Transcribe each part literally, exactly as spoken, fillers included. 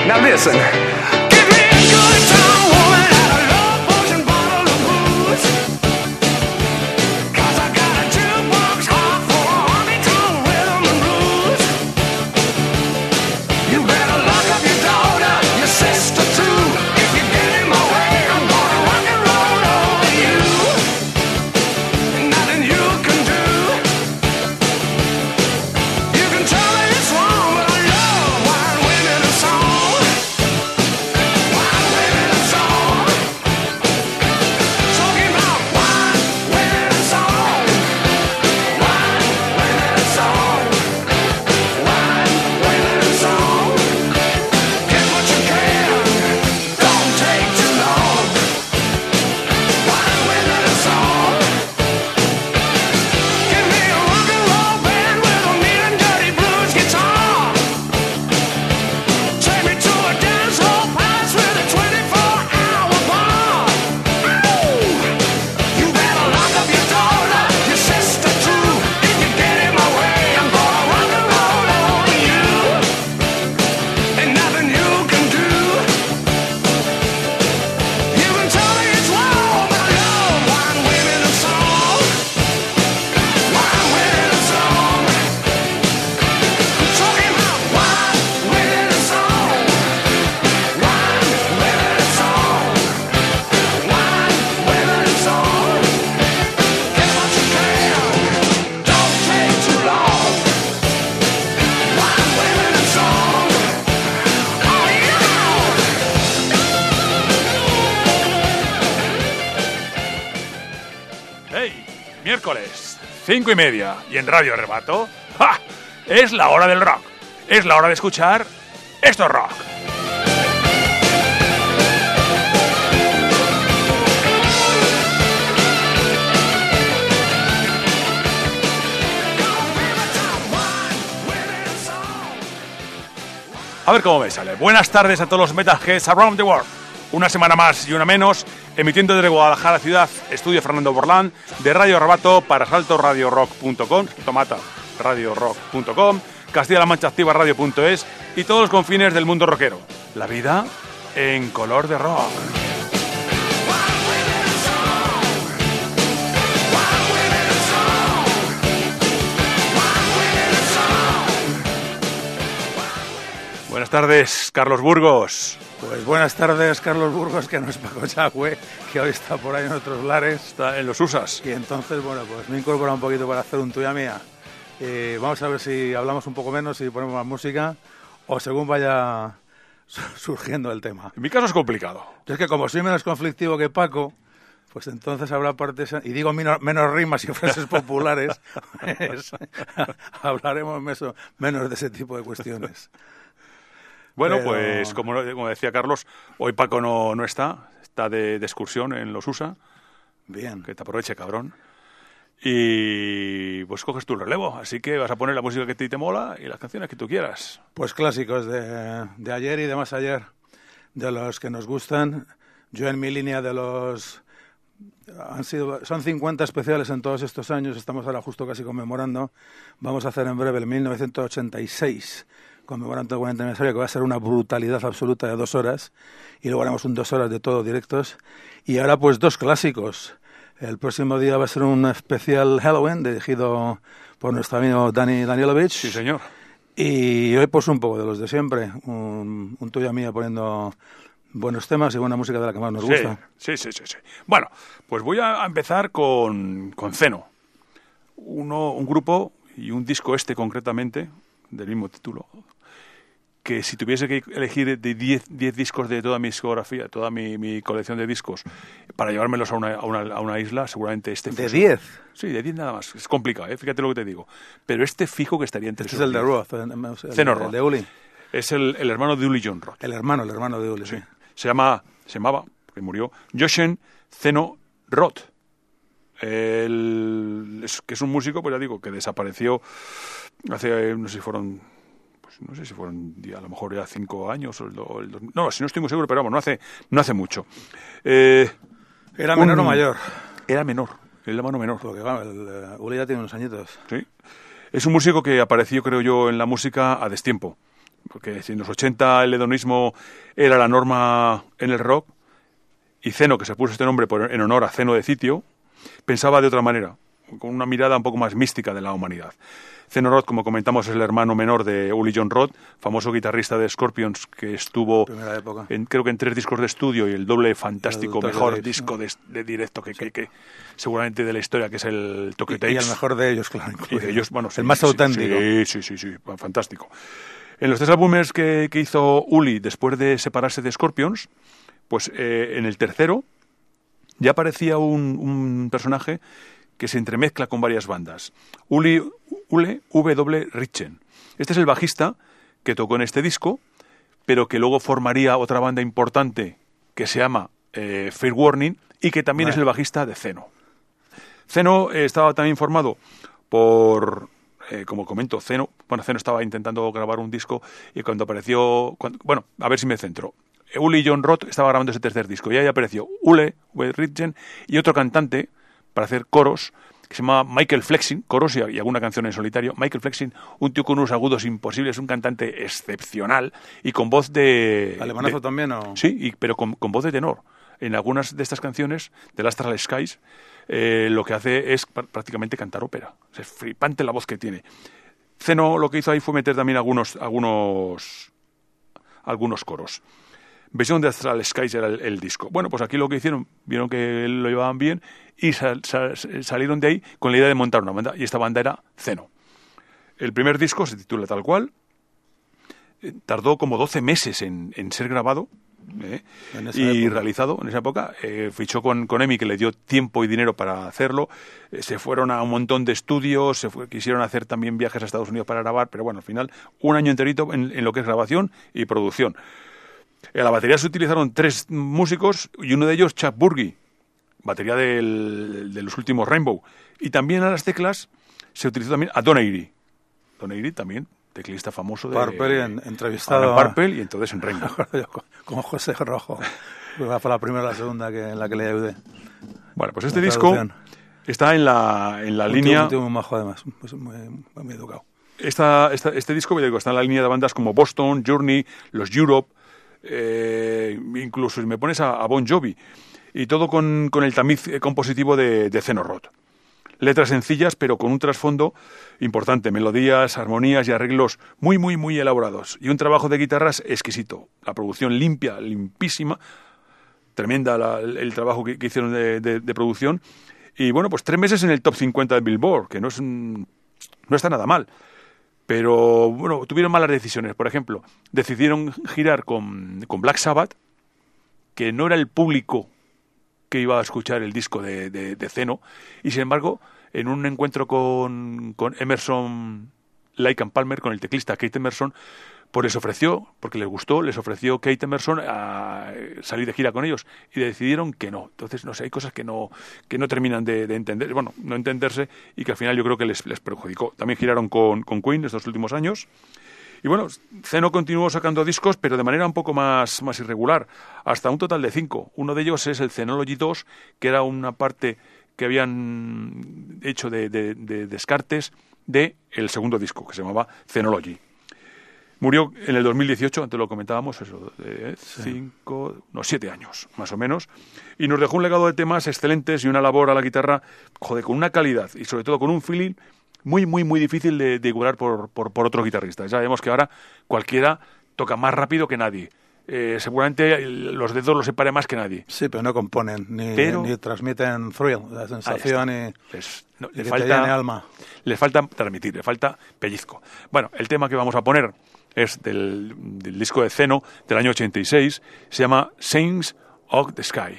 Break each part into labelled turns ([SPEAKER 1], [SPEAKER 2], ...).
[SPEAKER 1] Now listen. Give me a good time, woman, and a love potion bottle of booze. 'Cause I got a jukebox heart for a honky-tonk rhythm and blues. You better lock up your daughter, your sister too. If you get in my way, I'm gonna rock and roll over you. Nothing you can do. You can tell me it's wrong, but I love wine, women, and song. Wine, women, and song. Talking about wine, women, and song. Wine, women, and song. Wine, women, and song. Get what you can, don't take too long. Wine, women, and song. Give me a rock and roll band with a mean and dirty blues guitar. Take me to a dance hall palace with a twenty-four hour bar. Ooh, you better lock up your daughter, your sister too. If you get in my way, I'm gonna rock and roll over you. Ain't nothing you can do. You can tell me it's wrong, but I love wine, women, and song. Wine, women, and song. I'm talking about wine, women, and song. Wine, women, and song. Wine, women, and song. Get what you can, don't take too long. Wine, women, and song. Oh yeah!
[SPEAKER 2] ¡Hey! Miércoles, cinco y media, y en Radio Arrebato, ¡ja! Es la hora del rock. Es la hora de escuchar Esto es Rock. A ver cómo me sale. Buenas tardes a todos los metalheads around the world. Una semana más y una menos, emitiendo desde Guadalajara ciudad, estudio Fernando Borlán, de Radio Arrebato para salto radio rock punto com, tomata radio rock punto com, Castilla-La Mancha Activa Radio punto es y todos los confines del mundo rockero. La vida en color de rock. Buenas tardes, Carlos Burgos.
[SPEAKER 3] Pues buenas tardes, Carlos Burgos, que no es Paco Chagüe, que hoy está por ahí en otros lares.
[SPEAKER 2] Está en los U S As.
[SPEAKER 3] Y entonces, bueno, pues me he incorporado un poquito para hacer un tuya mía. Eh, vamos a ver si hablamos un poco menos y ponemos más música, o según vaya surgiendo el tema.
[SPEAKER 2] En mi caso es complicado.
[SPEAKER 3] Es que como soy menos conflictivo que Paco, pues entonces habrá partes, y digo menos, menos rimas y frases populares, pues, hablaremos meso, menos de ese tipo de cuestiones.
[SPEAKER 2] Bueno,
[SPEAKER 3] Pero...
[SPEAKER 2] pues como, como decía Carlos, hoy Paco no, no está, está de, de excursión en los U S A.
[SPEAKER 3] Bien.
[SPEAKER 2] Que te aproveche, cabrón. Y pues coges tu relevo, así que vas a poner la música que a ti te mola y las canciones que tú quieras.
[SPEAKER 3] Pues clásicos de, de ayer y de más ayer, de los que nos gustan. Yo en mi línea de los... Han sido, son cincuenta especiales en todos estos años, estamos ahora justo casi conmemorando. Vamos a hacer en breve el mil novecientos ochenta y seis, conmemorando el cuarenta aniversario, que va a ser una brutalidad absoluta de dos horas. Y luego haremos un dos horas de todo directos. Y ahora pues dos clásicos. El próximo día va a ser un especial Halloween dirigido por nuestro amigo Dani Danielovich.
[SPEAKER 2] Sí, señor.
[SPEAKER 3] Y hoy pues un poco de los de siempre. Un, un tuya mía poniendo buenos temas y buena música de la que más nos
[SPEAKER 2] sí,
[SPEAKER 3] gusta.
[SPEAKER 2] Sí, sí, sí, sí. Bueno, pues voy a empezar con, con Zeno. Uno, un grupo y un disco este concretamente, del mismo título, que si tuviese que elegir de diez discos de toda mi discografía, toda mi, mi colección de discos, para llevármelos a una, a una, a una isla, seguramente este...
[SPEAKER 3] ¿De diez?
[SPEAKER 2] Sí, de diez nada más. Es complicado, ¿eh? Fíjate lo que te digo. Pero este fijo que estaría entre
[SPEAKER 3] Este
[SPEAKER 2] esos
[SPEAKER 3] es el de
[SPEAKER 2] diez.
[SPEAKER 3] Roth, el, el,
[SPEAKER 2] Zeno
[SPEAKER 3] el
[SPEAKER 2] Roth.
[SPEAKER 3] de Uli.
[SPEAKER 2] Es el, el hermano de Uli John Roth.
[SPEAKER 3] El hermano, el hermano de Uli, sí.
[SPEAKER 2] Sí. Se llama, se llamaba, porque murió, Joshen Zeno Roth. El, es, que es un músico, pues ya digo, que desapareció hace, no sé si fueron... no sé si fueron a lo mejor ya cinco años o el, o el, no, si no estoy muy seguro, pero vamos, no hace, no hace mucho. Eh,
[SPEAKER 3] ¿Era menor
[SPEAKER 2] un,
[SPEAKER 3] o mayor?
[SPEAKER 2] Era menor, el hermano menor.
[SPEAKER 3] Porque claro, el, uh, Uli ya tiene unos añitos.
[SPEAKER 2] Sí. Es un músico que apareció, creo yo, en la música a destiempo, porque si en los ochenta el hedonismo era la norma en el rock, y Zeno, que se puso este nombre por, en honor a Zeno de Citio, pensaba de otra manera, con una mirada un poco más mística de la humanidad. Zeno Roth, como comentamos, es el hermano menor de Uli John Roth, famoso guitarrista de Scorpions, que estuvo, en, creo que en tres discos de estudio y el doble fantástico, el mejor Tapes, disco ¿no? de, de directo que, sí. que, que seguramente de la historia, que es el Tokyo Tapes.
[SPEAKER 3] Y el mejor de ellos, claro.
[SPEAKER 2] Y de ellos, bueno, sí,
[SPEAKER 3] el más
[SPEAKER 2] sí,
[SPEAKER 3] auténtico.
[SPEAKER 2] Sí, sí, sí, sí, fantástico. En los tres álbumes que, que hizo Uli después de separarse de Scorpions, pues eh, en el tercero ya aparecía un, un personaje que se entremezcla con varias bandas. Uli, Ule W. Richen. Este es el bajista que tocó en este disco, pero que luego formaría otra banda importante que se llama eh, Fair Warning y que también vale. es el bajista de Zeno. Zeno eh, estaba también formado por, eh, como comento, Zeno. Bueno, Zeno estaba intentando grabar un disco y cuando apareció... Cuando, bueno, a ver si me centro. Uli John Roth estaba grabando ese tercer disco y ahí apareció Ule W. Richen y otro cantante para hacer coros, que se llama Michael Flexing, coros y, y alguna canción en solitario. Michael Flexing, un tío con unos agudos imposibles, un cantante excepcional y con voz de...
[SPEAKER 3] ¿Alemanazo
[SPEAKER 2] de,
[SPEAKER 3] también o...?
[SPEAKER 2] Sí, y, pero con, con voz de tenor. En algunas de estas canciones, de las Astral Skies, eh, lo que hace es pr- prácticamente cantar ópera. Es flipante la voz que tiene. Zeno lo que hizo ahí fue meter también algunos, algunos, algunos coros. Versión de Astral Skies era el, el disco. Bueno, pues aquí lo que hicieron, vieron que lo llevaban bien y sal, sal, salieron de ahí con la idea de montar una banda. Y esta banda era Zeno. El primer disco se titula tal cual. Eh, tardó como doce meses en, en ser grabado eh, y época. realizado en esa época. Eh, fichó con, con EMI, que le dio tiempo y dinero para hacerlo. Eh, se fueron a un montón de estudios, se fue, quisieron hacer también viajes a Estados Unidos para grabar, pero bueno, al final un año enterito en, en lo que es grabación y producción. En la batería se utilizaron tres músicos y uno de ellos, Chuck Burgi, batería del, de los últimos Rainbow. Y también a las teclas se utilizó también a Don Airey. Don Airey también, teclista famoso de...
[SPEAKER 3] Purple, en, entrevistado...
[SPEAKER 2] A Purple y entonces en Rainbow.
[SPEAKER 3] Con José Rojo. Fue la primera o la segunda que, en la que le ayudé.
[SPEAKER 2] Bueno, pues este disco está en la, en la
[SPEAKER 3] un
[SPEAKER 2] línea...
[SPEAKER 3] Tío, un tío muy majo además, pues muy, muy educado.
[SPEAKER 2] Esta, esta, este disco está en la línea de bandas como Boston, Journey, los Europe... Eh, incluso si me pones a, a Bon Jovi y todo con, con el tamiz compositivo de, de Zeno Roth. Letras sencillas pero con un trasfondo importante, melodías, armonías y arreglos muy muy muy elaborados y un trabajo de guitarras exquisito, la producción limpia, limpísima, tremenda la, el, el trabajo que, que hicieron de, de, de producción y bueno, pues tres meses en el top cincuenta de Billboard, que no es un, no está nada mal. Pero, bueno, tuvieron malas decisiones. Por ejemplo, decidieron girar con, con Black Sabbath, que no era el público que iba a escuchar el disco de, de, de Zeno, y sin embargo, en un encuentro con, con Emerson, Lake and Palmer, con el teclista Keith Emerson, pues les ofreció, porque les gustó, les ofreció Keith Emerson a salir de gira con ellos y decidieron que no. Entonces, no sé, hay cosas que no que no terminan de, de entender, bueno, no entenderse y que al final yo creo que les, les perjudicó. También giraron con, con Queen estos últimos años. Y bueno, Zeno continuó sacando discos, pero de manera un poco más, más irregular, hasta un total de cinco. Uno de ellos es el Zenology dos, que era una parte que habían hecho de, de, de descartes del segundo disco, que se llamaba Zenology. Murió en el dos mil dieciocho, antes lo comentábamos, eso, de cinco, no, siete años, más o menos, y nos dejó un legado de temas excelentes y una labor a la guitarra, joder, con una calidad y sobre todo con un feeling muy, muy, muy difícil de, de igualar por, por, por otro guitarrista. Ya sabemos que ahora cualquiera toca más rápido que nadie. Eh, seguramente los dedos los separe más que nadie.
[SPEAKER 3] Sí, pero no componen, ni,
[SPEAKER 2] pero,
[SPEAKER 3] ni transmiten thrill, la sensación y,
[SPEAKER 2] les, no,
[SPEAKER 3] y
[SPEAKER 2] le
[SPEAKER 3] que
[SPEAKER 2] falta,
[SPEAKER 3] te llene alma.
[SPEAKER 2] Le falta transmitir, le falta pellizco. Bueno, el tema que vamos a poner es del, del disco de Zeno del año ochenta y seis, se llama Saints of the Sky.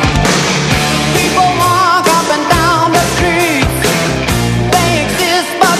[SPEAKER 1] People walk up and down the street. They exist by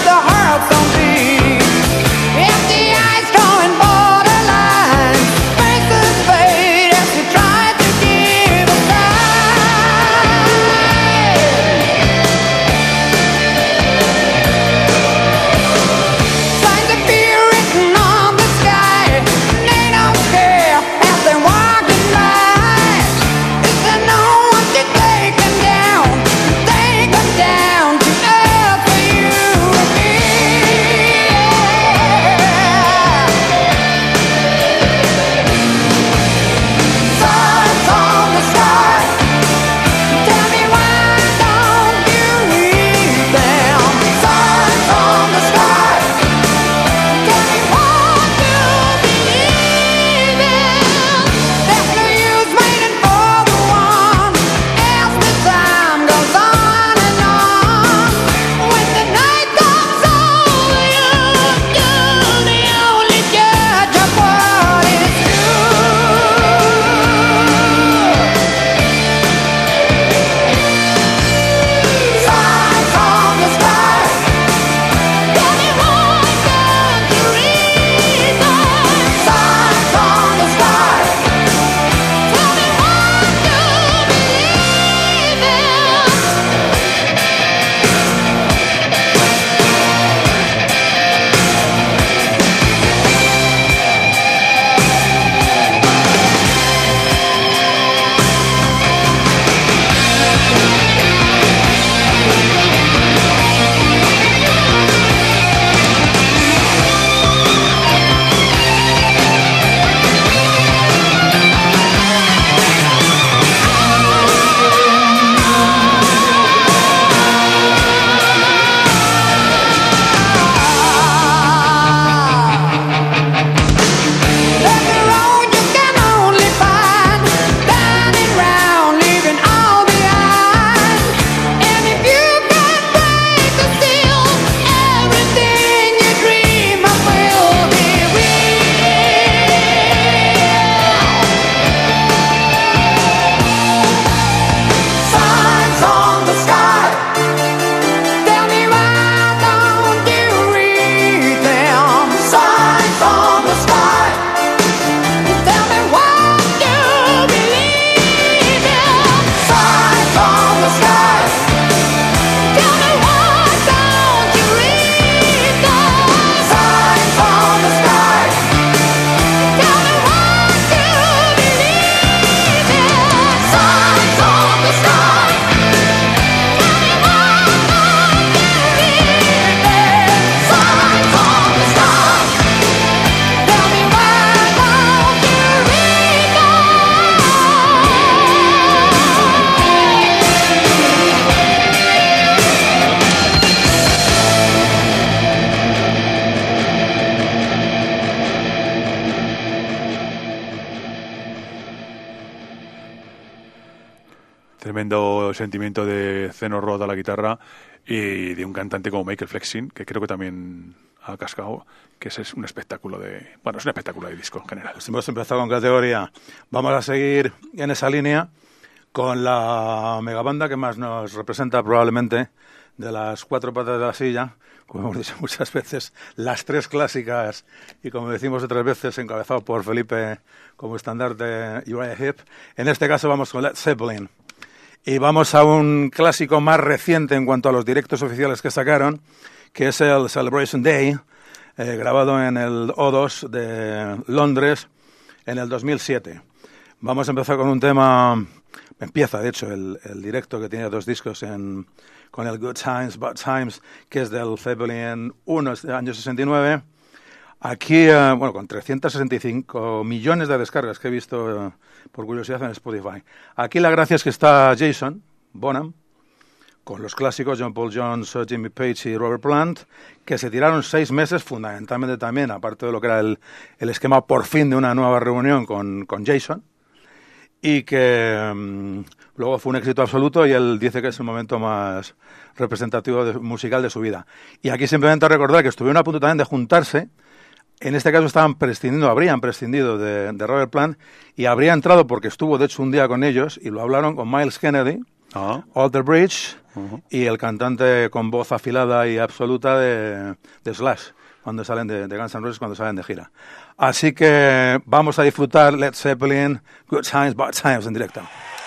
[SPEAKER 2] Tremendo sentimiento de Zeno Roth a la guitarra y de un cantante como Michael Flexin, que creo que también ha cascado, que ese es un espectáculo de... Bueno, es un espectáculo de disco en general.
[SPEAKER 3] Pues hemos empezado con categoría. Vamos a seguir en esa línea con la megabanda que más nos representa probablemente de las cuatro patas de la silla, como hemos dicho muchas veces, las tres clásicas y como decimos otras veces, encabezado por Felipe como estandarte Uriah Heep. En este caso vamos con Led Zeppelin. Y vamos a un clásico más reciente en cuanto a los directos oficiales que sacaron, que es el Celebration Day, eh, grabado en el O dos de Londres en el dos mil siete. Vamos a empezar con un tema, empieza de hecho el, el directo que tiene dos discos en, con el Good Times, Bad Times, que es del Zeppelin uno, del año sesenta y nueve. Aquí, uh, bueno, con trescientos sesenta y cinco millones de descargas que he visto, uh, por curiosidad, en Spotify. Aquí la gracia es que está Jason Bonham, con los clásicos John Paul Jones, uh, Jimmy Page y Robert Plant, que se tiraron seis meses, fundamentalmente también, aparte de lo que era el, el esquema por fin de una nueva reunión con, con Jason, y que um, luego fue un éxito absoluto y él dice que es el momento más representativo de, musical de su vida. Y aquí simplemente recordar que estuvieron a punto también de juntarse. En este caso estaban prescindiendo, habrían prescindido de, de Robert Plant y habría entrado porque estuvo de hecho un día con ellos y lo hablaron con Miles Kennedy, uh-huh. Alter Bridge uh-huh. y el cantante con voz afilada y absoluta de, de Slash cuando salen de, de Guns N' Roses, cuando salen de gira. Así que vamos a disfrutar Led Zeppelin, Good Times, Bad Times en directo.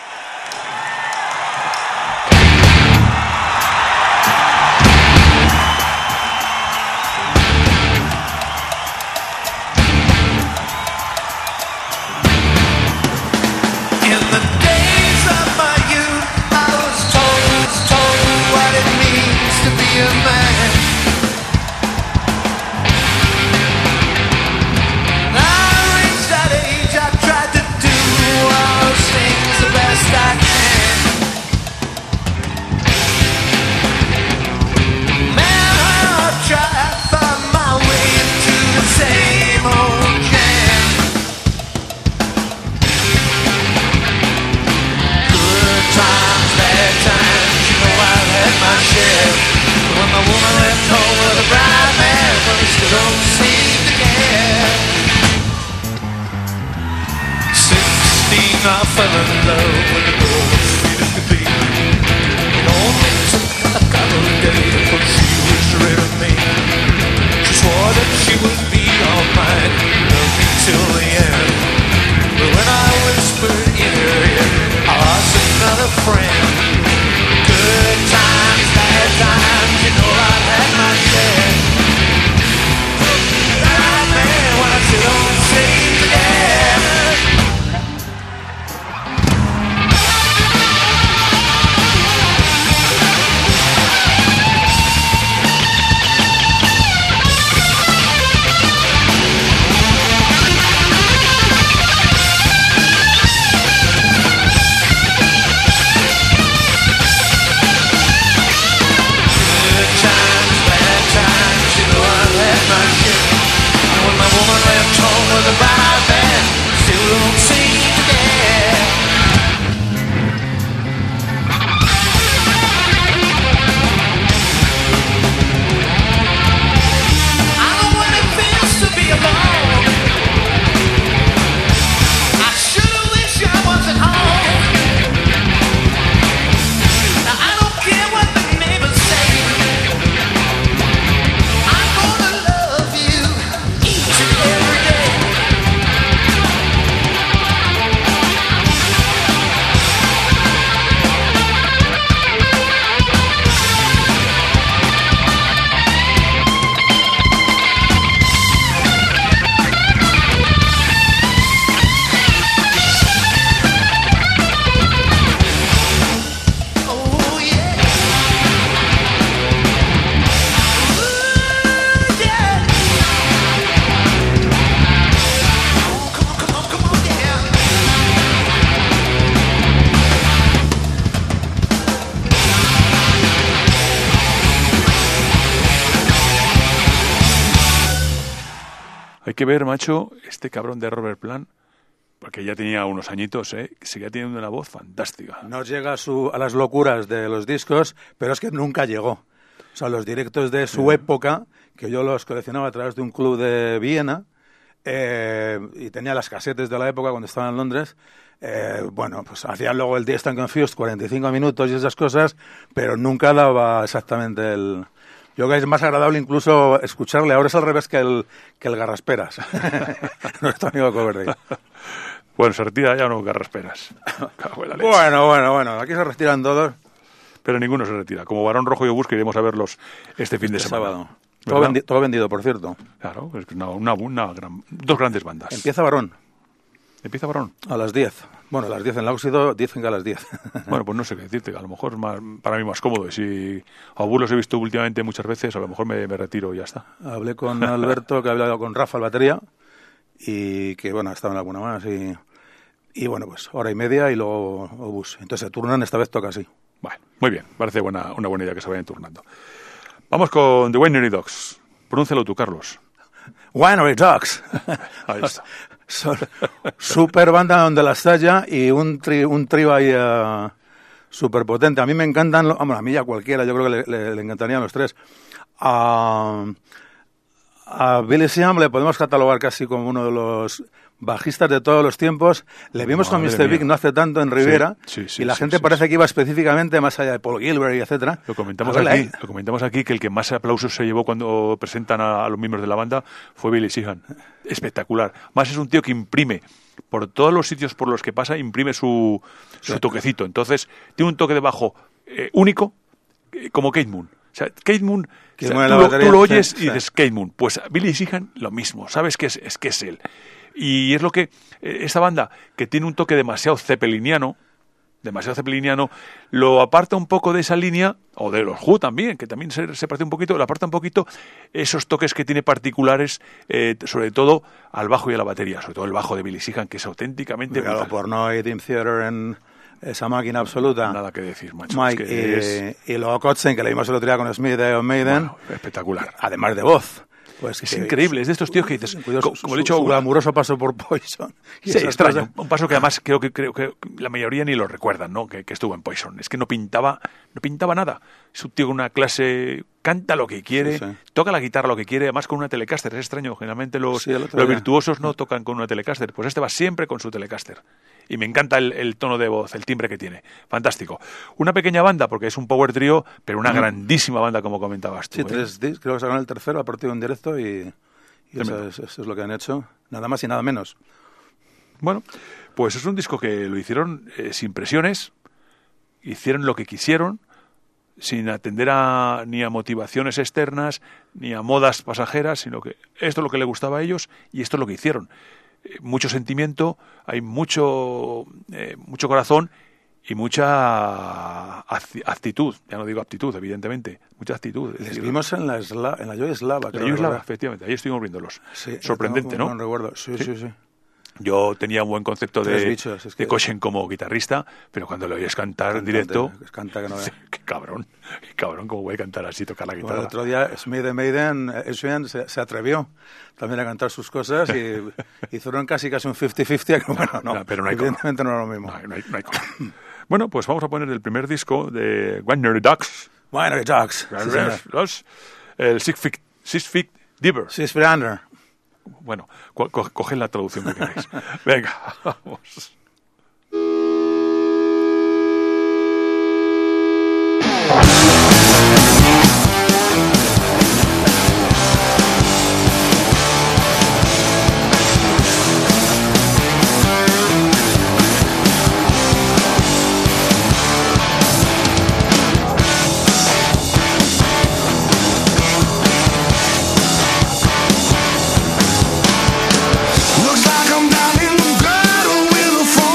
[SPEAKER 1] I fell in love when the girl was sweet as could be. It only took a couple of days before she was ready to me. She swore that she would be all mine, love me till the end. But when I whispered in her ear, I lost another friend. Good times, bad times, you know I've had my share. Right man, when I sit on stage again.
[SPEAKER 2] Hay que ver, macho, este cabrón de Robert Plant, porque ya tenía unos añitos, ¿eh? Seguía teniendo una voz fantástica.
[SPEAKER 3] No llega a, su, a las locuras de los discos, pero es que nunca llegó. O sea, los directos de su
[SPEAKER 2] Sí.
[SPEAKER 3] época, que yo los coleccionaba a través de un club de Viena, eh, y tenía las casetes de la época cuando estaba en Londres, eh, bueno, pues hacía luego el Dazed and Confused, cuarenta y cinco minutos y esas cosas, pero nunca daba exactamente el... Yo creo que es más agradable incluso escucharle. Ahora es al revés que el, que el Garrasperas, nuestro amigo Coverdale.
[SPEAKER 2] Bueno, se retira ya uno Garrasperas. Cago en la leche.
[SPEAKER 3] Bueno, bueno, bueno, aquí se retiran todos.
[SPEAKER 2] Pero ninguno se retira. Como Barón Rojo y Obús, que iremos a verlos este fin de
[SPEAKER 3] Este
[SPEAKER 2] semana.
[SPEAKER 3] sábado. Todo,
[SPEAKER 2] ¿Verdad?
[SPEAKER 3] vendi- todo vendido, por cierto.
[SPEAKER 2] Claro, es que una, una, una gran, dos grandes bandas.
[SPEAKER 3] Empieza Barón
[SPEAKER 2] Empieza Barón.
[SPEAKER 3] a las diez. Bueno, a las diez en el óxido, dicen que a las diez.
[SPEAKER 2] Bueno, pues no sé qué decirte, que a lo mejor es más, para mí más cómodo. Y si a Obús los he visto últimamente muchas veces, a lo mejor me, me retiro y ya está.
[SPEAKER 3] Hablé con Alberto, que ha hablado con Rafa, el batería, y que, bueno, ha estado en alguna más. Y, y bueno, pues hora y media y luego Obús. Entonces se turnan, esta vez toca así.
[SPEAKER 2] Bueno, muy bien, parece buena, una buena idea que se vayan turnando. Vamos con The Winery Dogs. Pronúncialo tú, Carlos.
[SPEAKER 3] Winery Dogs.
[SPEAKER 2] Ahí está.
[SPEAKER 3] Son super banda donde las talla y un, tri, un trío ahí uh, súper potente. A mí me encantan, lo, bueno, a mí ya cualquiera, yo creo que le, le, le encantarían los tres. Uh, a Billy Sheehan le podemos catalogar casi como uno de los bajistas de todos los tiempos. Le vimos con
[SPEAKER 2] Madre
[SPEAKER 3] mister
[SPEAKER 2] mía.
[SPEAKER 3] Big no hace tanto en Riviera,
[SPEAKER 2] Sí, sí, sí,
[SPEAKER 3] y la
[SPEAKER 2] sí,
[SPEAKER 3] gente
[SPEAKER 2] sí,
[SPEAKER 3] parece
[SPEAKER 2] sí.
[SPEAKER 3] que iba específicamente más allá de Paul Gilbert y etcétera.
[SPEAKER 2] Lo comentamos
[SPEAKER 3] A verla,
[SPEAKER 2] aquí,
[SPEAKER 3] ¿eh?
[SPEAKER 2] lo comentamos aquí que el que más aplausos se llevó cuando presentan a, a los miembros de la banda fue Billy Sheehan. Espectacular. Más es un tío que imprime por todos los sitios por los que pasa, imprime su, su toquecito. Entonces, tiene un toque de bajo eh, único, eh, como Kate Moon. O sea, Kate Moon,
[SPEAKER 3] Kate
[SPEAKER 2] o sea,
[SPEAKER 3] Moon en
[SPEAKER 2] tú,
[SPEAKER 3] la
[SPEAKER 2] lo,
[SPEAKER 3] batería,
[SPEAKER 2] tú lo
[SPEAKER 3] sí,
[SPEAKER 2] oyes
[SPEAKER 3] sí.
[SPEAKER 2] y dices Kate Moon. Pues Billy Sheehan lo mismo. Sabes que es, es que es él. Y es lo que eh, esta banda, que tiene un toque demasiado zeppeliniano, demasiado zeppeliniano, lo aparta un poco de esa línea, o de los Who también, que también se, se parece un poquito, lo aparta un poquito esos toques que tiene particulares, eh, sobre todo al bajo y a la batería, sobre todo el bajo de Billy Sheehan, que es auténticamente
[SPEAKER 3] Claro,
[SPEAKER 2] brutal.
[SPEAKER 3] Porno y Dream Theater en esa máquina absoluta.
[SPEAKER 2] Nada que decir, macho.
[SPEAKER 3] Mike,
[SPEAKER 2] es que es,
[SPEAKER 3] y, y luego Kotzen, que le vimos el otro día con Smith de Iron Maiden,
[SPEAKER 2] bueno, espectacular.
[SPEAKER 3] además de voz. Pues
[SPEAKER 2] Es
[SPEAKER 3] que-
[SPEAKER 2] increíble, es de estos tíos que dices,
[SPEAKER 3] Cuidado,
[SPEAKER 2] co-
[SPEAKER 3] su-
[SPEAKER 2] como he
[SPEAKER 3] su-
[SPEAKER 2] dicho,
[SPEAKER 3] su
[SPEAKER 2] una-
[SPEAKER 3] glamuroso paso por Poison. y
[SPEAKER 2] Sí,
[SPEAKER 3] esas
[SPEAKER 2] extraño.
[SPEAKER 3] cosas.
[SPEAKER 2] Un paso que además creo que creo que la mayoría ni lo recuerdan, ¿no? Que, que estuvo en Poison. Es que no pintaba, no pintaba nada. Es un tío con una clase, canta lo que quiere,
[SPEAKER 3] Sí, sí.
[SPEAKER 2] toca la guitarra lo que quiere, además con una Telecaster. Es extraño. Generalmente los,
[SPEAKER 3] Sí, el otro
[SPEAKER 2] los
[SPEAKER 3] día.
[SPEAKER 2] virtuosos no tocan con una Telecaster. Pues este va siempre con su Telecaster. Y me encanta el, el tono de voz, el timbre que tiene. Fantástico. Una pequeña banda, porque es un power trio, pero una grandísima banda, como comentabas tú.
[SPEAKER 3] Sí,
[SPEAKER 2] ¿eh?
[SPEAKER 3] tres discos, creo que sacaron el tercero, a partido en directo, y, y eso,
[SPEAKER 2] Tremendo.
[SPEAKER 3] es, eso es lo que han hecho. Nada más y nada menos.
[SPEAKER 2] Bueno, pues es un disco que lo hicieron eh, sin presiones, hicieron lo que quisieron, sin atender a, ni a motivaciones externas, ni a modas pasajeras, sino que esto es lo que le gustaba a ellos y esto es lo que hicieron. Eh, mucho sentimiento, hay mucho, eh, mucho corazón y mucha acti- actitud, ya no digo aptitud, evidentemente, mucha actitud. Es
[SPEAKER 3] Les
[SPEAKER 2] decir,
[SPEAKER 3] vimos en la, Esla, en la Joy Slava.
[SPEAKER 2] la
[SPEAKER 3] creo
[SPEAKER 2] Yugoslava,
[SPEAKER 3] recordar.
[SPEAKER 2] efectivamente, ahí estuvimos viéndolos.
[SPEAKER 3] Sí,
[SPEAKER 2] Sorprendente,
[SPEAKER 3] tengo
[SPEAKER 2] ¿no?
[SPEAKER 3] un buen recuerdo. Sí, sí, sí.
[SPEAKER 2] Yo tenía un buen concepto
[SPEAKER 3] Tres
[SPEAKER 2] de,
[SPEAKER 3] bichos, es que-
[SPEAKER 2] de Koshen como guitarrista, pero cuando lo oyes cantar en
[SPEAKER 3] Cantante,
[SPEAKER 2] directo,
[SPEAKER 3] Canta que no
[SPEAKER 2] sí,
[SPEAKER 3] vea.
[SPEAKER 2] qué cabrón, qué cabrón, cómo voy a cantar así, tocar la
[SPEAKER 3] Bueno,
[SPEAKER 2] guitarra.
[SPEAKER 3] el otro día Smith de Maiden, eh, Sheehan, se, se atrevió también a cantar sus cosas y hicieron casi casi un cincuenta cincuenta, que bueno, no,
[SPEAKER 2] No, pero no hay cómo.
[SPEAKER 3] evidentemente no era lo mismo.
[SPEAKER 2] No, no hay, no hay cómo. Bueno, pues vamos a poner el primer disco de Winery Dogs,
[SPEAKER 3] Winery Dogs. Sí, señor.
[SPEAKER 2] los, el Six Feet, Six Feet Diver.
[SPEAKER 3] Six Feet Under.
[SPEAKER 2] Bueno, co- co- coged la traducción que queráis. Venga, vamos.
[SPEAKER 1] Looks like I'm down in the gutter with a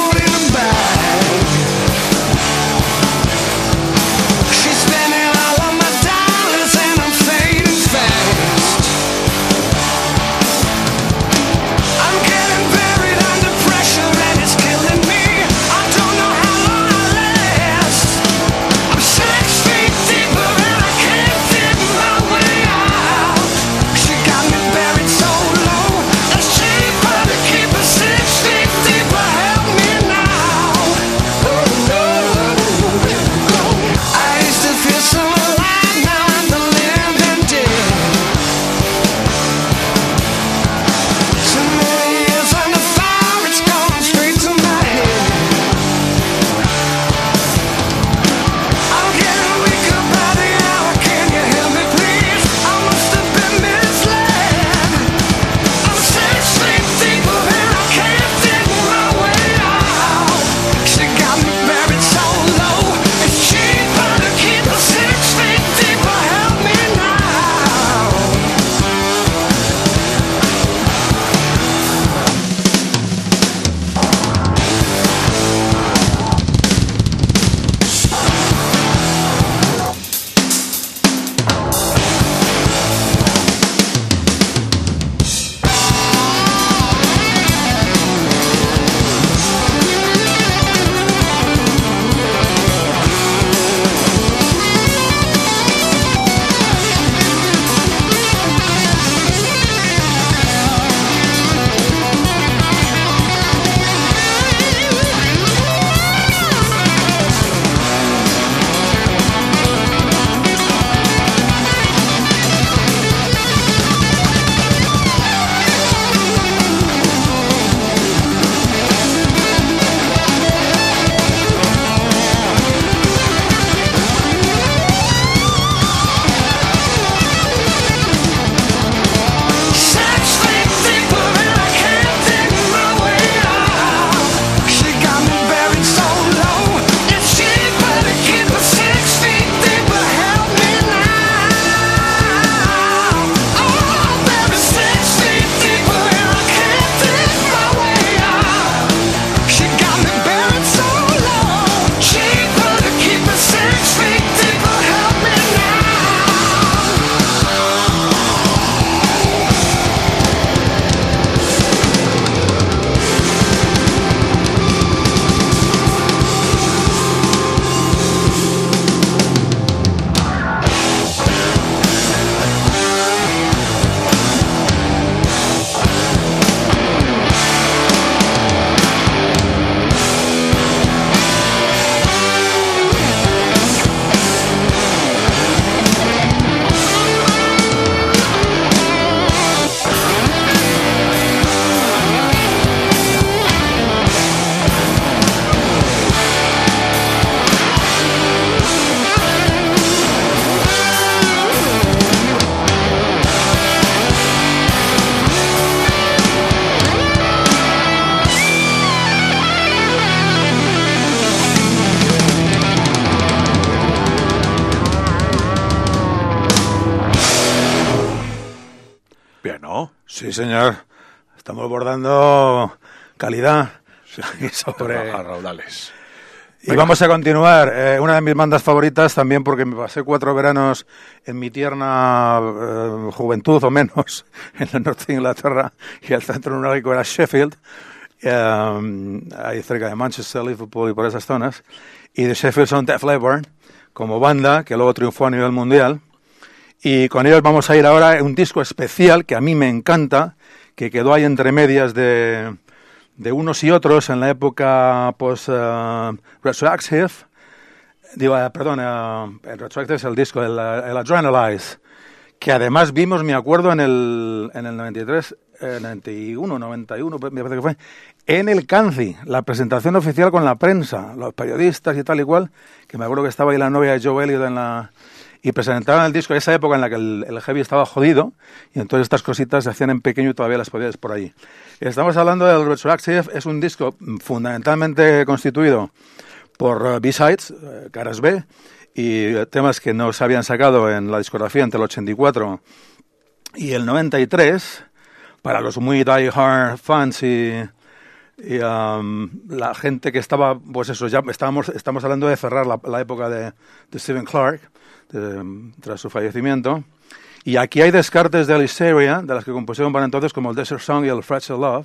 [SPEAKER 3] Sí, señor. Estamos bordando calidad sobre...
[SPEAKER 2] A raudales.
[SPEAKER 3] Y vamos a continuar. Eh, una de mis bandas favoritas también porque me pasé cuatro veranos en mi tierna eh, juventud o menos en el norte de Inglaterra y el centro neurálgico era Sheffield, eh, ahí cerca de Manchester, Liverpool y por esas zonas. Y de Sheffield son Def Leppard como banda que luego triunfó a nivel mundial. Y con ellos vamos a ir ahora a un disco especial que a mí me encanta, que quedó ahí entre medias de... de unos y otros en la época post uh, retroactive, digo, uh, perdón, uh, el retroactive es el disco, el, el Adrenalize, que además vimos, me acuerdo, en el, en el noventa y tres, eh, noventa y uno, noventa y uno, me parece que fue, en el Canci, la presentación oficial con la prensa, los periodistas y tal y cual, que me acuerdo que estaba ahí la novia de Joe Elliott en la... y presentaban el disco en esa época en la que el, el heavy estaba jodido, y entonces estas cositas se hacían en pequeño y todavía las podías por allí. Estamos hablando del Retroactive, es un disco fundamentalmente constituido por uh, B-sides, uh, caras B, y uh, temas que no se habían sacado en la discografía entre el ochenta y cuatro y el noventa y tres, para los muy die-hard fans y... Y um, la gente que estaba, pues eso, ya estábamos, estamos hablando de cerrar la, la época de, de Stephen Clark, de, tras su fallecimiento. Y aquí hay descartes de Aliceria, de las que compusieron para entonces, como el Desert Song y el Fragile Love.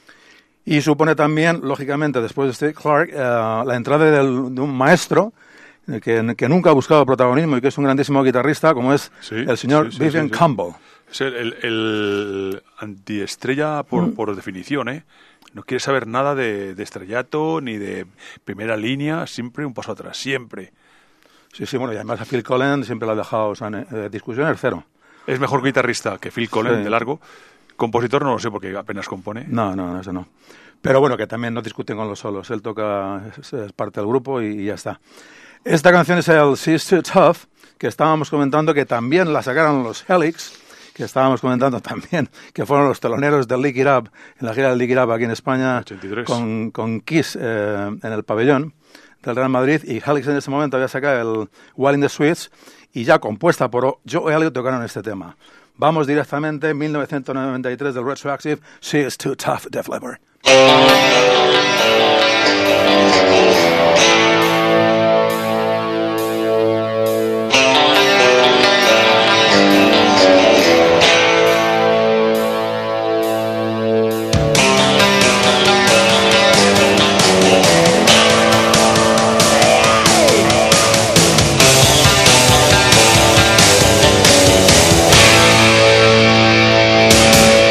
[SPEAKER 3] Y supone también, lógicamente, después de Stephen Clark, uh, la entrada del, de un maestro que, que nunca ha buscado protagonismo y que es un grandísimo guitarrista, como es
[SPEAKER 2] sí,
[SPEAKER 3] el señor
[SPEAKER 2] sí, sí,
[SPEAKER 3] Vivian
[SPEAKER 2] sí, sí.
[SPEAKER 3] Campbell.
[SPEAKER 2] Es el, el, el antiestrella por, mm. por definición, ¿eh? No quiere saber nada de, de estrellato ni de primera línea, siempre un paso atrás, siempre.
[SPEAKER 3] Sí, sí, bueno, y además a Phil Collins siempre lo ha dejado, o sea, eh, discusiones cero.
[SPEAKER 2] Es mejor guitarrista que Phil Collins,
[SPEAKER 3] sí.
[SPEAKER 2] de largo. Compositor no lo sé porque apenas compone.
[SPEAKER 3] No, no, eso no. Pero bueno, que también no discuten con los solos. Él toca, es, es parte del grupo y, y ya está. Esta canción es el She's Too Tough, que estábamos comentando que también la sacaron los Helix, que estábamos comentando también, que fueron los teloneros del Lick It Up, en la gira del Lick It Up aquí en España,
[SPEAKER 2] ochenta y tres.
[SPEAKER 3] con, con Kiss eh, en el pabellón del Real Madrid, y Helix en ese momento había sacado el Wild in the Streets, y ya compuesta por Joe Elliott tocaron este tema. Vamos directamente, mil novecientos noventa y tres del Retroactive, She's Too Tough, Def Leppard.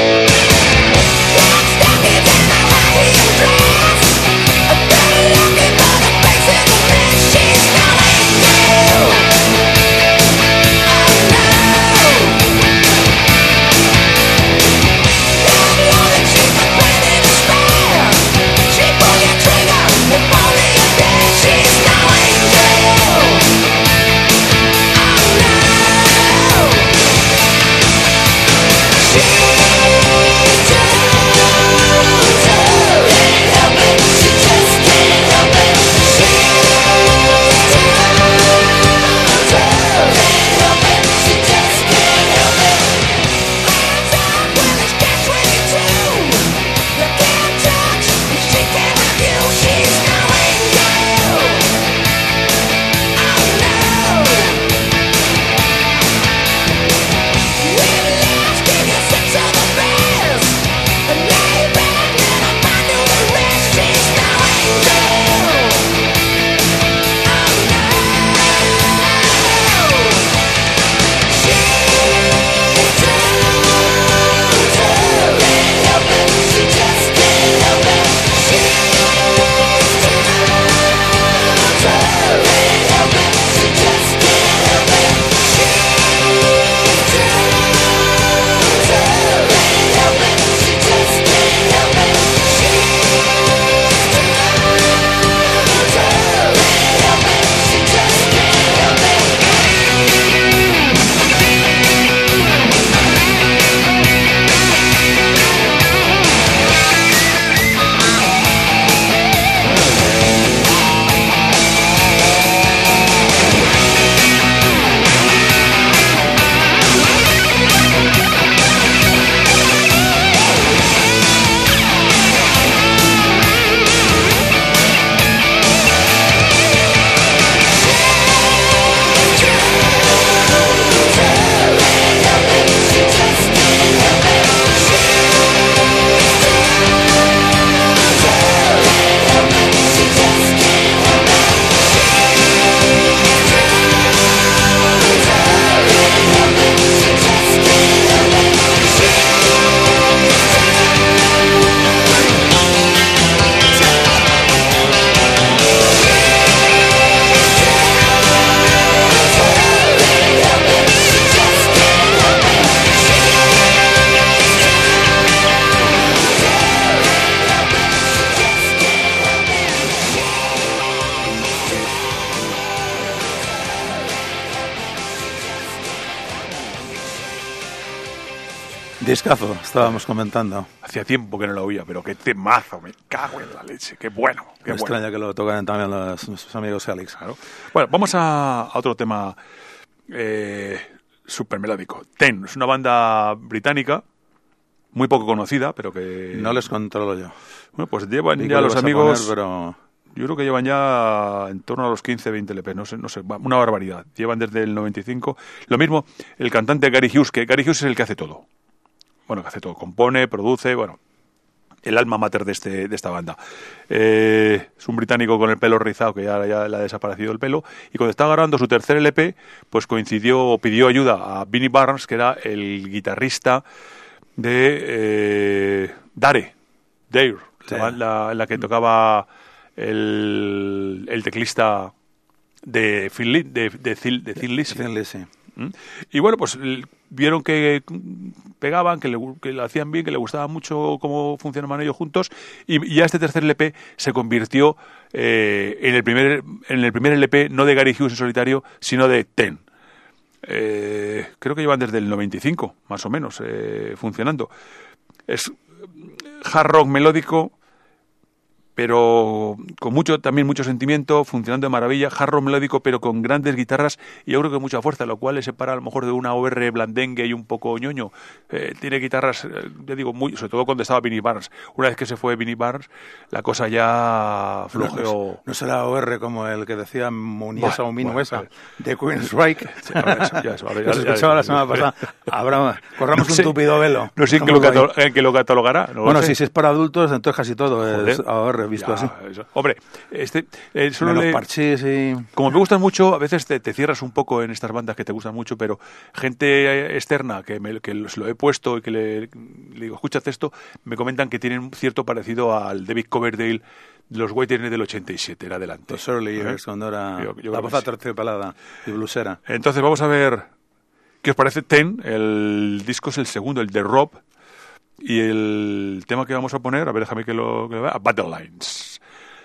[SPEAKER 1] Stuck in my head, dress, a dirty looking
[SPEAKER 3] Discazo, estábamos comentando.
[SPEAKER 2] Hacía tiempo que no lo oía, pero qué temazo, me cago en la leche, qué bueno. Qué
[SPEAKER 3] Me
[SPEAKER 2] bueno.
[SPEAKER 3] extraña que lo tocaran también los, nuestros amigos Helix.
[SPEAKER 2] Claro. Bueno, vamos a, a otro tema eh, súper melódico. Ten es una banda británica, muy poco conocida, pero que...
[SPEAKER 3] No les controlo yo.
[SPEAKER 2] Bueno, pues llevan
[SPEAKER 3] Digo
[SPEAKER 2] ya
[SPEAKER 3] que
[SPEAKER 2] los
[SPEAKER 3] vas a
[SPEAKER 2] amigos...
[SPEAKER 3] poner, pero...
[SPEAKER 2] Yo creo que llevan ya en torno a los quince, veinte L P, no sé, no sé, una barbaridad. Llevan desde el noventa y cinco. Lo mismo el cantante Gary Hughes, que Gary Hughes es el que hace todo. Bueno, que hace todo, compone, produce, bueno, el alma mater de este de esta banda. Eh, es un británico con el pelo rizado, que ya, ya le ha desaparecido el pelo, y cuando estaba grabando su tercer L P, pues coincidió o pidió ayuda a Vinnie Barnes, que era el guitarrista de eh, Dare, Dare,
[SPEAKER 3] Sí.
[SPEAKER 2] la, la, la que tocaba el, el teclista de Phil Li- de, de, Phil- de Thin Lizzy.
[SPEAKER 3] Thin Lizzy.
[SPEAKER 2] ¿Mm? Y bueno, pues l- vieron que pegaban, que, le, que lo hacían bien, que le gustaba mucho cómo funcionaban ellos juntos, y, y ya este tercer L P se convirtió eh, en el primer en el primer L P no de Gary Hughes en solitario, sino de Ten. Eh, creo que llevan desde el noventa y cinco, más o menos, eh, funcionando. Es hard rock melódico, pero con mucho también mucho sentimiento, funcionando de maravilla, hard rock melódico, pero con grandes guitarras y yo creo que mucha fuerza, lo cual le separa a lo mejor de una O R blandengue y un poco ñoño. Eh, tiene guitarras, eh, ya digo, muy, sobre todo cuando estaba Vinnie Barnes. Una vez que se fue Vinnie Barnes, la cosa ya flojeó.
[SPEAKER 3] No, no será O R como el que decía Muniesa
[SPEAKER 2] Bueno,
[SPEAKER 3] o Minuesa
[SPEAKER 2] bueno,
[SPEAKER 3] de Queensryche.
[SPEAKER 2] Sí, a ver, eso, ya, eso, a ver, ya-
[SPEAKER 3] Nos
[SPEAKER 2] ya-
[SPEAKER 3] escuchaba la
[SPEAKER 2] ya-
[SPEAKER 3] semana pasada. Habrá, corramos
[SPEAKER 2] No
[SPEAKER 3] un
[SPEAKER 2] sé-
[SPEAKER 3] tupido velo.
[SPEAKER 2] No sé en qué
[SPEAKER 3] ¿Cómo
[SPEAKER 2] lo,
[SPEAKER 3] va ahí?
[SPEAKER 2] catalo- en qué lo catalogará. No lo
[SPEAKER 3] Bueno,
[SPEAKER 2] sé.
[SPEAKER 3] si, si es para adultos, entonces casi todo es
[SPEAKER 2] Joder.
[SPEAKER 3] A O R, visto
[SPEAKER 2] Ya,
[SPEAKER 3] así.
[SPEAKER 2] eso. Hombre, este, eh, solo
[SPEAKER 3] Menos
[SPEAKER 2] le-
[SPEAKER 3] parchís y...
[SPEAKER 2] como me gustan mucho, a veces te, te cierras un poco en estas bandas que te gustan mucho, pero gente externa que, me, que se lo he puesto y que le, le digo, escúchate esto, me comentan que tienen un cierto parecido al David Coverdale, los Waiters del ochenta y siete, era adelante.
[SPEAKER 3] Los early
[SPEAKER 2] ¿Eh?
[SPEAKER 3] years, cuando era
[SPEAKER 2] Yo- yo
[SPEAKER 3] la
[SPEAKER 2] creo
[SPEAKER 3] voz
[SPEAKER 2] que sí.
[SPEAKER 3] aterciopelada y blusera.
[SPEAKER 2] Entonces vamos a ver qué os parece Ten. El disco es el segundo, el de Rob, y el tema que vamos a poner, a ver, déjame que lo, que lo vea, a Battle Lines.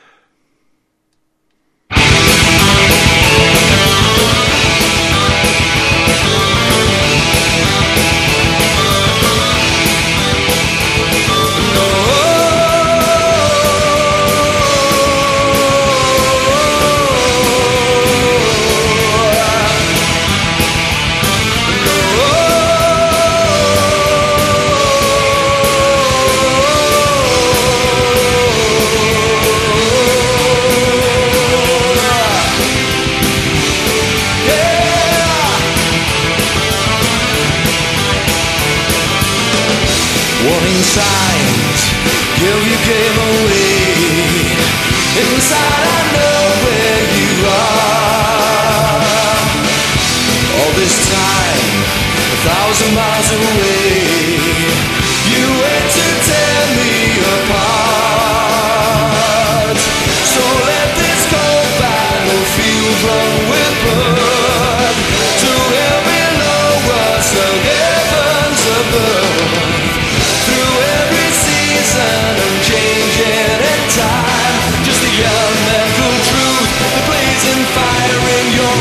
[SPEAKER 1] Warning signs, girl, you came away. Inside I know where you are. All this time, a thousand miles away, you wait to tear me apart. So let this cold battlefield run with blood. To hell below us, the heavens above. Through every season, unchanging in time, just the elemental truth, the blazing fire in your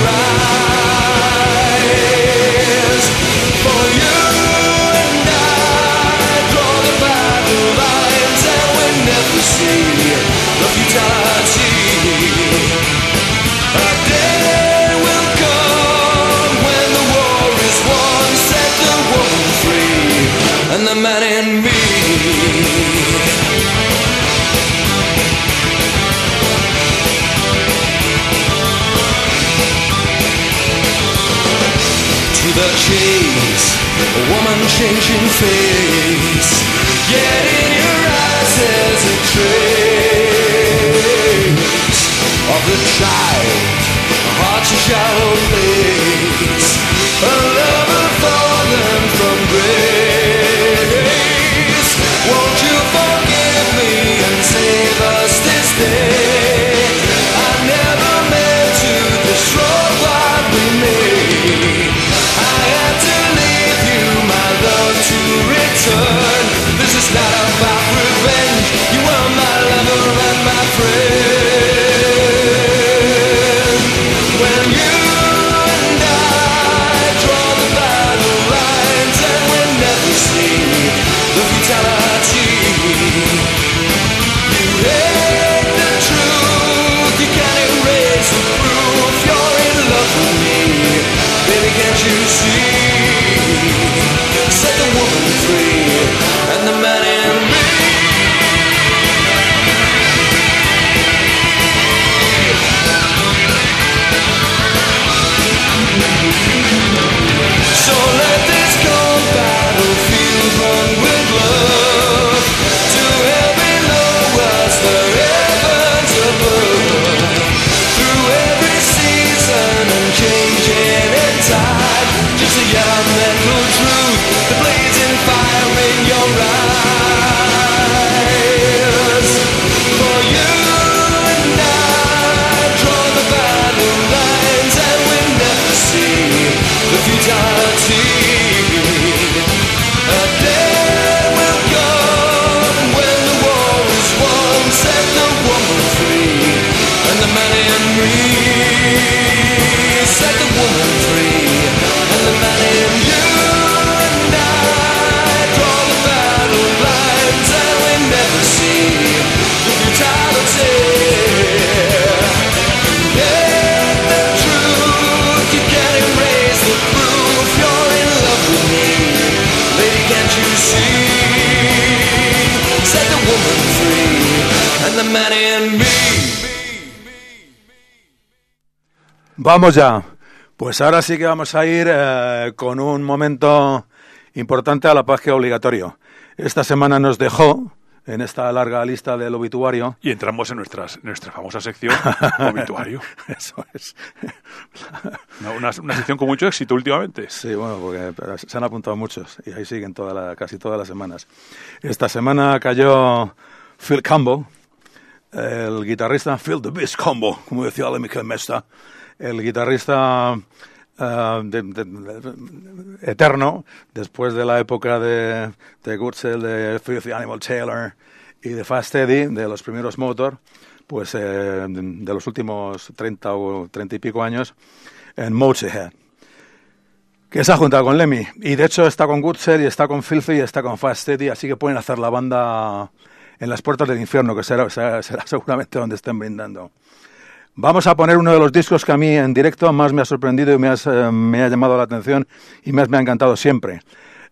[SPEAKER 1] eyes. For you and I draw the battle lines, and we never see the futility. A day will come when the war is won, set the woman free, and the man in me. To the chase, a woman changing face, yet in your eyes there's a trace of the child, a heart to shallow place, a lover fallen from grace. Won't you forgive me and save us this day? I never meant to destroy what we made. I had to leave you, my love, to return. This is not about revenge. You were my lover and my friend. When you and man in me.
[SPEAKER 3] Vamos ya. Pues ahora sí que vamos a ir eh, con un momento importante a la paz que obligatorio. Esta semana nos dejó en esta larga lista del obituario.
[SPEAKER 2] Y entramos en nuestras, nuestra famosa sección obituario.
[SPEAKER 3] Eso es.
[SPEAKER 2] Una, una, una sección con mucho éxito últimamente.
[SPEAKER 3] Sí, bueno, porque se han apuntado muchos y ahí siguen toda la, casi todas las semanas. Esta semana cayó Phil Campbell, el guitarrista, Phil the Beast Campbell, como decía Lemmy Kilmister, el guitarrista uh, de, de, de, eterno, después de la época de, de Goodsell, de Filthy Animal Taylor y de Fast Eddie, de los primeros Motor, pues eh, de, de los últimos treinta o treinta y pico años, en Motorhead, que se ha juntado con Lemmy, y de hecho está con Goodsell y está con Filthy y está con Fast Eddie, así que pueden hacer la banda en las puertas del infierno, que será, será, será seguramente donde estén brindando. Vamos a poner uno de los discos que a mí en directo más me ha sorprendido y me, has, eh, me ha llamado la atención y más me ha encantado siempre.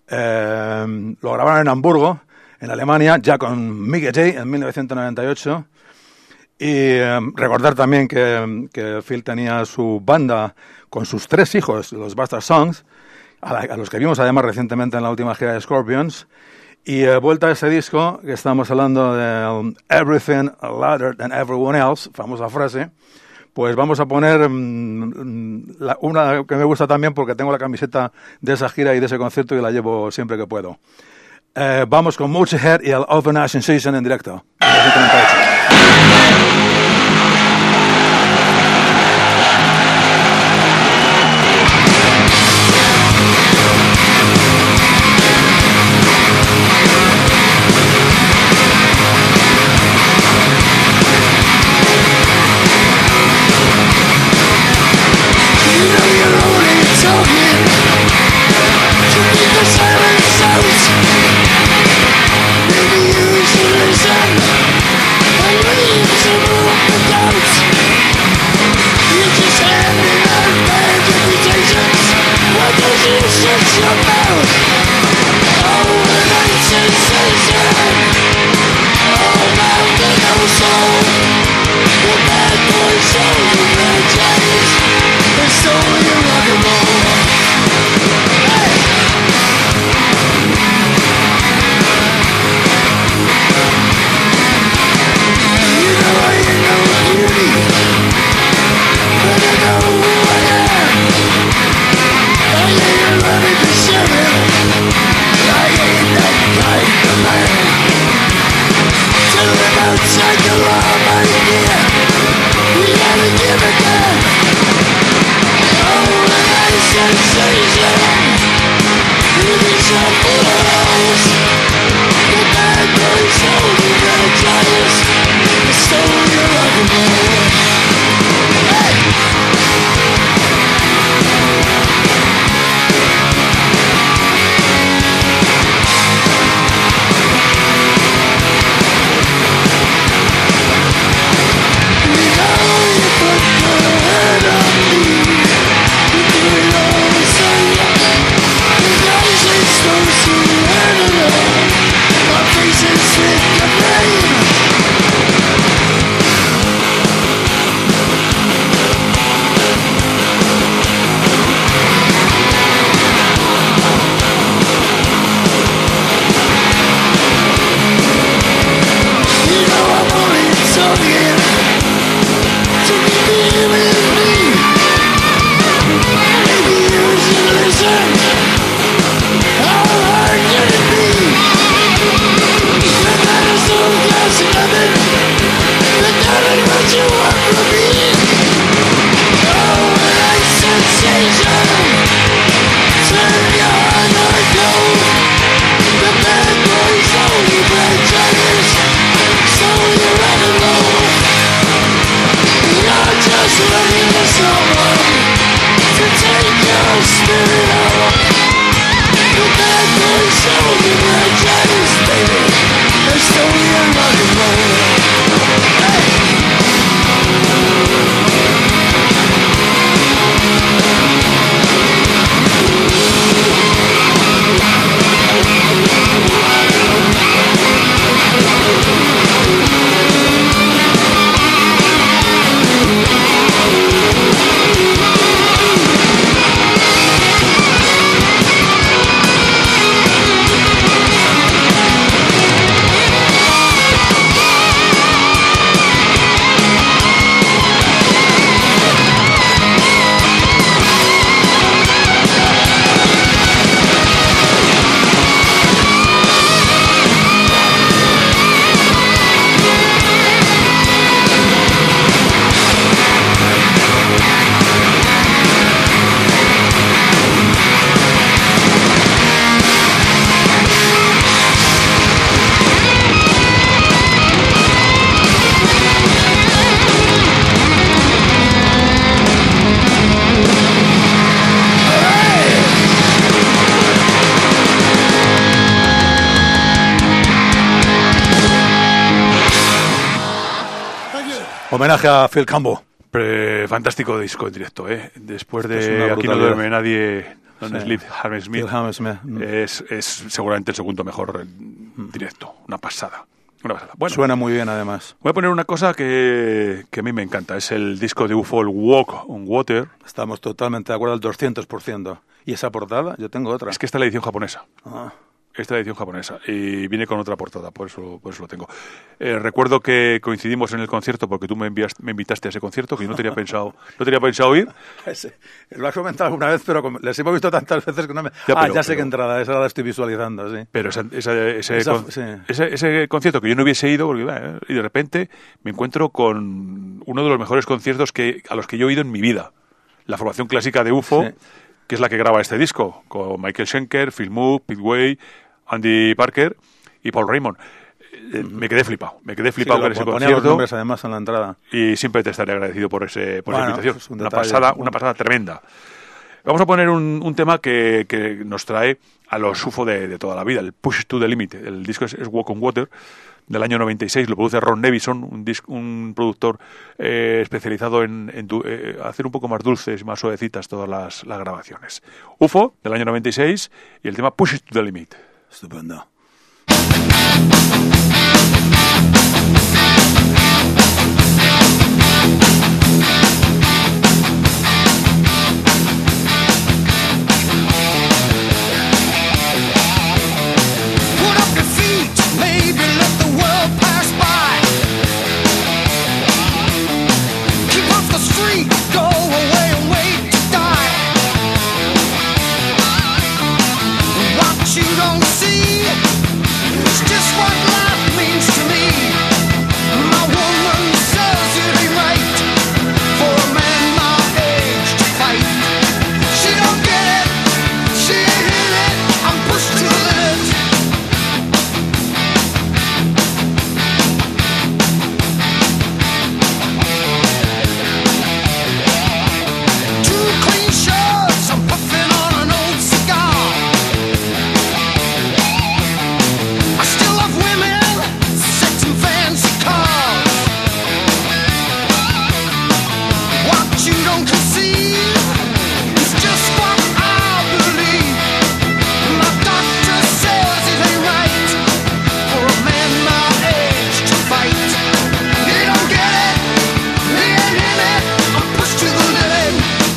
[SPEAKER 3] Eh, lo grabaron en Hamburgo, en Alemania, ya con Mick Jay en mil novecientos noventa y ocho. Y eh, recordar también que, que Phil tenía su banda con sus tres hijos, los Bastard Songs, a, la, a los que vimos además recientemente en la última gira de Scorpions. Y eh, vuelta a ese disco, que estamos hablando de um, Everything Louder Than Everyone Else, famosa frase, pues vamos a poner um, la, una que me gusta también porque tengo la camiseta de esa gira y de ese concierto y la llevo siempre que puedo. Eh, vamos con Motorhead y el Overnation Season en directo.
[SPEAKER 1] Maybe you should listen.
[SPEAKER 3] Homenaje a Phil Campbell.
[SPEAKER 2] Pre- fantástico disco en directo, ¿eh? Después
[SPEAKER 3] Es una
[SPEAKER 2] de Aquí no
[SPEAKER 3] brutalidad.
[SPEAKER 2] duerme nadie, Don
[SPEAKER 3] Sí.
[SPEAKER 2] Sleep, Hammersmith,
[SPEAKER 3] Phil Hammersmith. Mm.
[SPEAKER 2] es, es seguramente el segundo mejor directo. Una pasada. Una pasada. Bueno,
[SPEAKER 3] Suena muy bien, además.
[SPEAKER 2] voy a poner una cosa que, que a mí me encanta. Es el disco de U F O, el Walk on Water.
[SPEAKER 3] Estamos totalmente de acuerdo al doscientos por ciento. ¿Y esa portada? Yo tengo otra.
[SPEAKER 2] Es que esta es la edición japonesa.
[SPEAKER 3] Ah.
[SPEAKER 2] Esta es la edición japonesa y viene con otra portada, por eso, por eso lo tengo. Eh, recuerdo que coincidimos en el concierto porque tú me, envías, me invitaste a ese concierto que yo no tenía pensado, no tenía pensado ir.
[SPEAKER 3] Ese, lo has comentado alguna vez, pero como les hemos visto tantas veces que no me...
[SPEAKER 2] Ya,
[SPEAKER 3] ah,
[SPEAKER 2] pero-
[SPEAKER 3] ya sé
[SPEAKER 2] pero-
[SPEAKER 3] qué entrada, esa la estoy visualizando, sí.
[SPEAKER 2] Pero esa- esa- ese,
[SPEAKER 3] Esa-
[SPEAKER 2] con-
[SPEAKER 3] sí.
[SPEAKER 2] ese, ese concierto que yo no hubiese ido, porque, eh, y de repente me encuentro con uno de los mejores conciertos que, a los que yo he ido en mi vida. La formación clásica de U F O,
[SPEAKER 3] Sí.
[SPEAKER 2] que es la que graba este disco, con Michael Schenker, Phil Moog, Pete Way, Andy Parker y Paul Raymond. Eh, Me quedé flipado, me quedé flipado
[SPEAKER 3] Sí,
[SPEAKER 2] con
[SPEAKER 3] lo
[SPEAKER 2] ese
[SPEAKER 3] ponían los
[SPEAKER 2] concierto.
[SPEAKER 3] nombres además en la entrada.
[SPEAKER 2] Y siempre te estaré agradecido por ese por
[SPEAKER 3] Bueno,
[SPEAKER 2] esa invitación.
[SPEAKER 3] es un
[SPEAKER 2] una
[SPEAKER 3] detalle.
[SPEAKER 2] pasada, una pasada tremenda. Vamos a poner un, un tema que, que nos trae a los U F O de, de toda la vida, el Push to the Limit. El disco es, es Walk on Water, del año noventa y seis, lo produce Ron Nevison, un, dis- un productor eh, especializado en, en du- eh, hacer un poco más dulces y más suavecitas todas las, las grabaciones. U F O, del año noventa y seis, y el tema Push to the Limit.
[SPEAKER 3] Estupendo.
[SPEAKER 1] Put up your feet, maybe let the world pass by. Keep off the street, go away and wait to die. What you don't see is just what life means to me. My woman says it ain't right for a man my age to fight. She don't get it, she ain't in it, I'm pushed to the limit. Two clean shirts, I'm puffing on an old cigar. I still love women, sex and fancy cars. What you don't conceive is just what I believe. My doctor says it ain't right for a man my age to fight. You don't get it, he ain't in it, I'm pushed to the limit.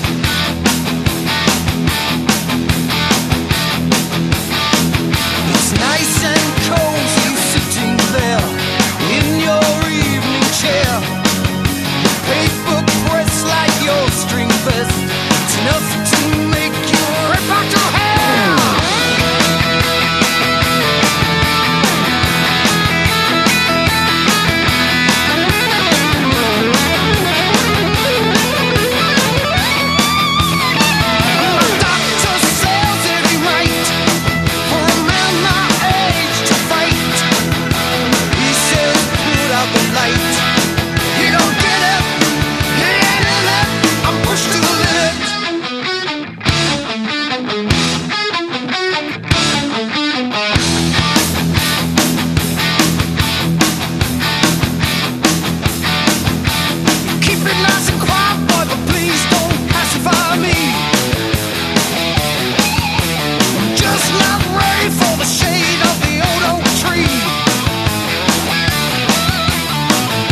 [SPEAKER 1] It's nice and cozy sitting there in your evening chair. Paper press like your string vest. It's enough to make you rip out your hair. My doctor says it ain't right for a man my age to fight. He says put out the light. You don't get it, he ain't in it, I'm pushed to the limit. Keep it nice and quiet, boy, but please don't pacify me. I'm just not ready for the shade of the old oak tree.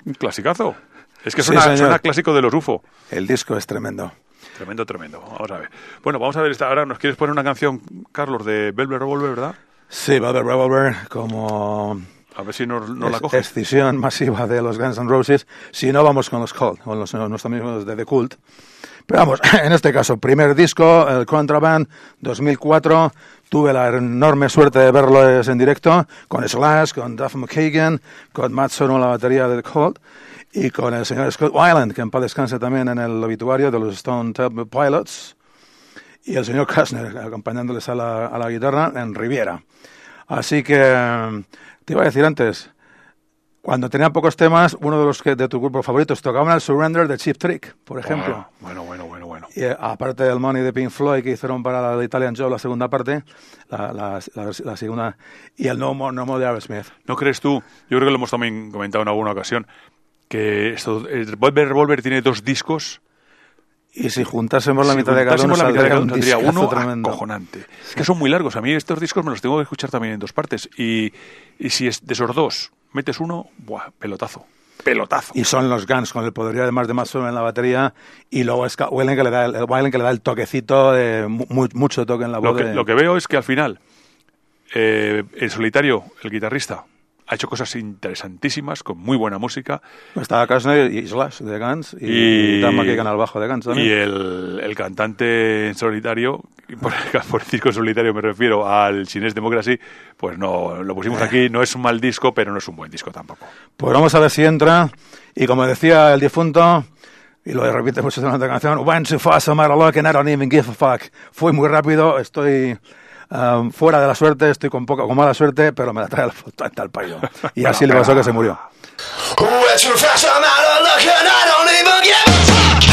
[SPEAKER 2] Un clasicazo. Es que
[SPEAKER 3] Sí,
[SPEAKER 2] suena,
[SPEAKER 3] señor.
[SPEAKER 2] suena clásico de los U F O.
[SPEAKER 3] El disco es tremendo.
[SPEAKER 2] Tremendo, tremendo. Vamos a ver. Bueno, vamos a ver esta. Ahora nos quieres poner una canción, Carlos, de Velvet Revolver, ¿verdad?
[SPEAKER 3] Sí, Velvet Revolver como
[SPEAKER 2] A ver si nos, nos la
[SPEAKER 3] es-
[SPEAKER 2] coge.
[SPEAKER 3] escisión masiva de los Guns N' Roses. Si no, vamos con los Cult, con los, nuestros amigos de The Cult. Pero vamos, en este caso, primer disco, el Contraband, dos mil cuatro. Tuve la enorme suerte de verlos en directo con Slash, con Duff McKagan, con Matt Sorum en la batería de The Cult y con el señor Scott Weiland, que en paz descanse también en el obituario de los Stone Temple Pilots, y el señor Kastner acompañándoles a la, a la guitarra en Riviera. Así que te iba a decir antes, cuando tenía pocos temas, uno de los que de tu grupo favoritos tocaban el Surrender de Cheap Trick, por ejemplo.
[SPEAKER 2] Bueno, bueno, bueno, bueno.
[SPEAKER 3] Y eh, aparte del Money de Pink Floyd que hicieron para la de Italian Job, la segunda parte, la, la, la, la segunda, y el No More, No More de Aerosmith.
[SPEAKER 2] ¿No crees tú? Yo creo que lo hemos también comentado en alguna ocasión, que esto, el Velvet Revolver tiene dos discos.
[SPEAKER 3] Y si juntásemos la
[SPEAKER 2] Si
[SPEAKER 3] mitad de cada uno,
[SPEAKER 2] juntásemos la mitad de
[SPEAKER 3] saldría
[SPEAKER 2] cada
[SPEAKER 3] un
[SPEAKER 2] uno, tendría
[SPEAKER 3] discazo
[SPEAKER 2] uno
[SPEAKER 3] tremendo.
[SPEAKER 2] acojonante. Es que son muy largos. A mí estos discos me los tengo que escuchar también en dos partes. Y, y si es de esos dos metes uno, ¡buah! Pelotazo. Pelotazo.
[SPEAKER 3] Y son los Guns con el poderío además de Matt Sorum en la batería, y luego es Weiland que le da el, el Weiland que le da el toquecito de mu- mucho toque en la voz.
[SPEAKER 2] Lo que,
[SPEAKER 3] de-
[SPEAKER 2] lo que veo es que al final, eh, en solitario, el guitarrista ha hecho cosas interesantísimas, con muy buena música.
[SPEAKER 3] Estaba Kastner y Slash de Guns, y,
[SPEAKER 2] Y-
[SPEAKER 3] y Dan McKagan al bajo de Guns también.
[SPEAKER 2] Y el, el cantante en solitario, y por, por disco en solitario me refiero al Chinese Democracy, pues no, lo pusimos aquí, no es un mal disco, pero no es un buen disco tampoco.
[SPEAKER 3] Pues vamos a ver si entra. Y como decía el difunto, y lo repite mucho en la canción, went too fast, I'm out of luck and I don't even give a fuck. Fue muy rápido, estoy um, fuera de la suerte, estoy con poca, con mala suerte, pero me la trae el, el payo. Y así le pasó que se murió.
[SPEAKER 1] Went too fast, I'm out of luck and I don't even give a fuck.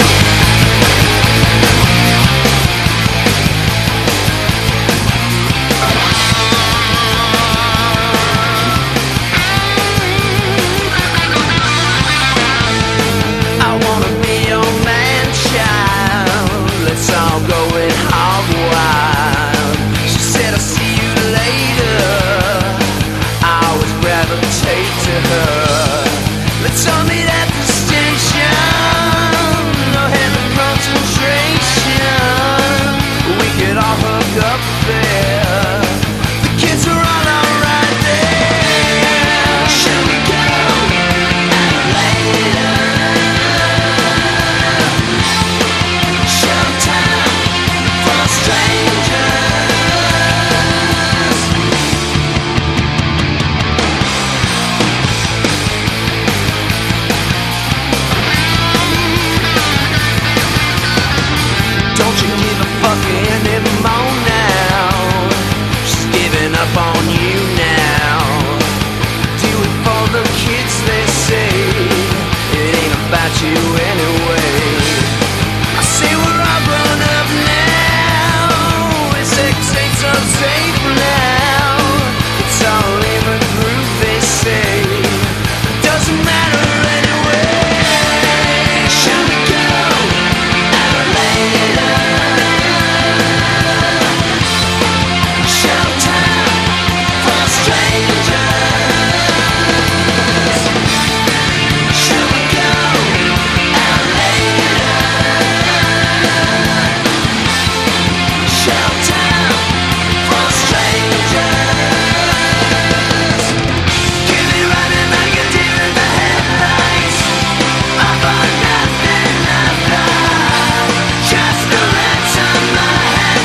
[SPEAKER 1] I wanna be your man child. Let's all go and hog wild. She said I'll see you later. I always gravitate to her. Let's all meet at the station. No heavy concentration. We could all hook up there. The kids are all alright there. Shall we go out later? Showtime for strangers. Don't you give a fuck anymore now. She's giving up on you now. Do it for the kids, they say. It ain't about you anyway. I say we're all grown up now. It's sex ain't so safe now. It's all in the groove, they say. Doesn't matter anyway. Shall we go out later? Showtime for strangers. Shall we go out later? Showtime for strangers. Give me running like a deer in the headlights. Up on nothing I've got. Just the ransom my head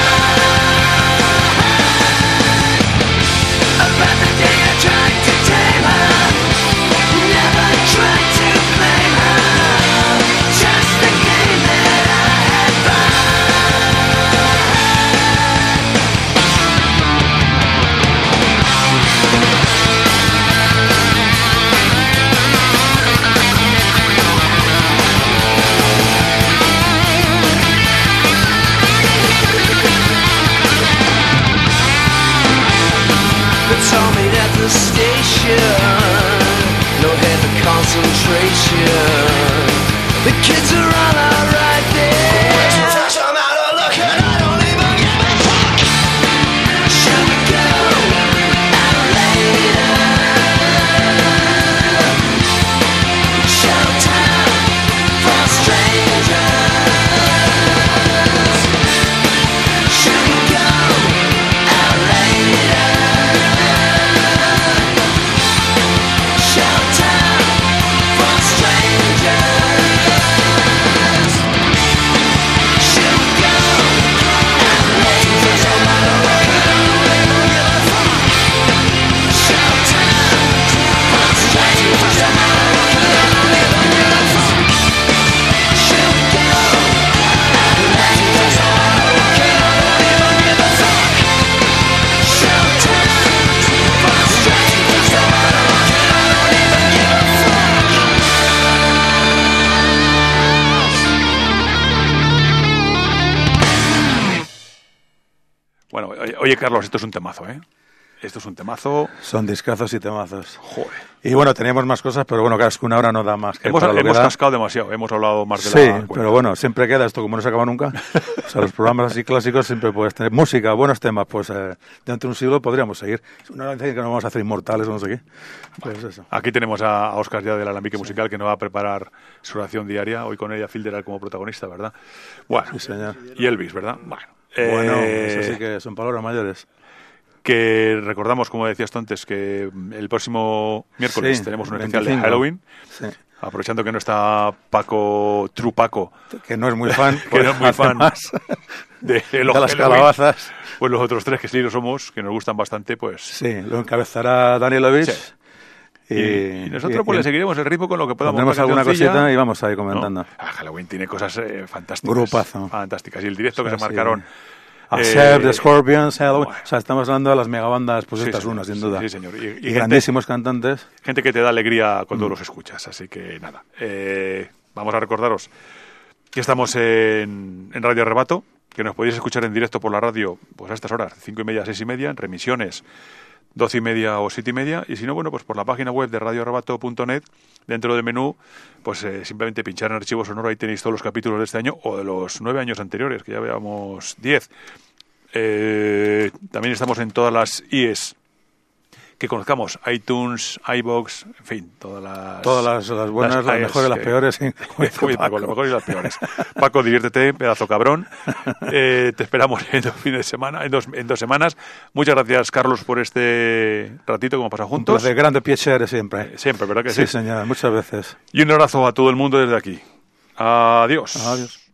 [SPEAKER 1] about the day I tried to tame her. Never tried to blame her. Just the game that I had Let's all meet at the station. No heavy concentration. The kids are all alright there. I'm out of luck and I don't even give a fuck. Shall we go out later?
[SPEAKER 2] Oye, Carlos, esto es un temazo, ¿eh? Esto es un temazo.
[SPEAKER 3] Son discazos y temazos.
[SPEAKER 2] Joder.
[SPEAKER 3] Y bueno, teníamos más cosas, pero bueno, claro, es que una hora no da más. Que
[SPEAKER 2] Hemos,
[SPEAKER 3] para lo
[SPEAKER 2] hemos
[SPEAKER 3] que da.
[SPEAKER 2] cascado demasiado, hemos hablado más de
[SPEAKER 3] Sí,
[SPEAKER 2] la cuenta.
[SPEAKER 3] pero bueno, siempre queda esto, como no se acaba nunca. O sea, los programas así clásicos siempre puedes tener música, buenos temas, pues eh, dentro de un siglo podríamos seguir. Una vez que no vamos a hacer inmortales o no sé qué. Pues eso.
[SPEAKER 2] Aquí tenemos a Óscar ya del Alambique Musical, que nos va a preparar su oración diaria, hoy con ella Filderal como protagonista, ¿verdad? Bueno,
[SPEAKER 3] Sí, señor.
[SPEAKER 2] y Elvis, ¿verdad? Bueno,
[SPEAKER 3] Bueno,
[SPEAKER 2] eh,
[SPEAKER 3] eso sí que son palabras mayores.
[SPEAKER 2] que recordamos, como decías tú antes, que el próximo miércoles
[SPEAKER 3] Sí,
[SPEAKER 2] tenemos un especial de
[SPEAKER 3] veinticinco.
[SPEAKER 2] Halloween,
[SPEAKER 3] Sí.
[SPEAKER 2] aprovechando que no está Paco, True Paco,
[SPEAKER 3] Que no es muy fan.
[SPEAKER 2] que no es muy fan
[SPEAKER 3] además,
[SPEAKER 2] de,
[SPEAKER 3] de
[SPEAKER 2] los
[SPEAKER 3] las
[SPEAKER 2] Halloween,
[SPEAKER 3] calabazas.
[SPEAKER 2] pues los otros tres que sí lo somos, que nos gustan bastante, pues...
[SPEAKER 3] Sí, lo encabezará Danielovich.
[SPEAKER 2] Sí. Y, y nosotros pues le seguiremos el ritmo con lo que podamos.
[SPEAKER 3] Pondremos alguna
[SPEAKER 2] cancioncilla,
[SPEAKER 3] cosita y vamos a ir comentando.
[SPEAKER 2] ¿no? Ah, Halloween tiene cosas eh, fantásticas.
[SPEAKER 3] Grupazo.
[SPEAKER 2] Fantásticas. Y el directo que
[SPEAKER 3] Sí,
[SPEAKER 2] se
[SPEAKER 3] sí.
[SPEAKER 2] marcaron.
[SPEAKER 3] Accept,
[SPEAKER 2] eh,
[SPEAKER 3] The Scorpions, Halloween.
[SPEAKER 2] bueno.
[SPEAKER 3] O sea, estamos hablando de las megabandas, pues
[SPEAKER 2] sí,
[SPEAKER 3] estas
[SPEAKER 2] señor,
[SPEAKER 3] unas, sin
[SPEAKER 2] sí,
[SPEAKER 3] duda.
[SPEAKER 2] Sí, señor. Y, y
[SPEAKER 3] Y,
[SPEAKER 2] gente,
[SPEAKER 3] grandísimos cantantes.
[SPEAKER 2] gente que te da alegría cuando
[SPEAKER 3] Mm.
[SPEAKER 2] los escuchas. Así que nada. Eh, vamos a recordaros que estamos en, en Radio Arrebato, que nos podéis escuchar en directo por la radio pues a estas horas, cinco y media, seis y media, en remisiones doce y media o siete y media, y si no, bueno, pues por la página web de radio arrebato punto net, dentro del menú, pues eh, simplemente pinchar en archivo sonoro, ahí tenéis todos los capítulos de este año o de los nueve años anteriores, que ya veamos diez. Eh, también estamos en todas las I Es que conozcamos, iTunes, iVoox, en fin, todas las...
[SPEAKER 3] Todas las, las buenas, las,
[SPEAKER 2] I Es
[SPEAKER 3] mejores, las
[SPEAKER 2] que-
[SPEAKER 3] peores. Sí, como dice
[SPEAKER 2] Como dice Paco,
[SPEAKER 3] Paco.
[SPEAKER 2] las mejores y las peores. Paco, diviértete, pedazo cabrón. Eh, te esperamos en dos fines de semana, en dos, en dos semanas. Muchas gracias, Carlos, por este ratito que hemos pasado
[SPEAKER 3] Un
[SPEAKER 2] juntos.
[SPEAKER 3] placer, grande piacere siempre.
[SPEAKER 2] Eh, Siempre, ¿verdad que
[SPEAKER 3] Sí,
[SPEAKER 2] sí?
[SPEAKER 3] señor, muchas veces.
[SPEAKER 2] Y un abrazo a todo el mundo desde aquí. Adiós.
[SPEAKER 3] Adiós.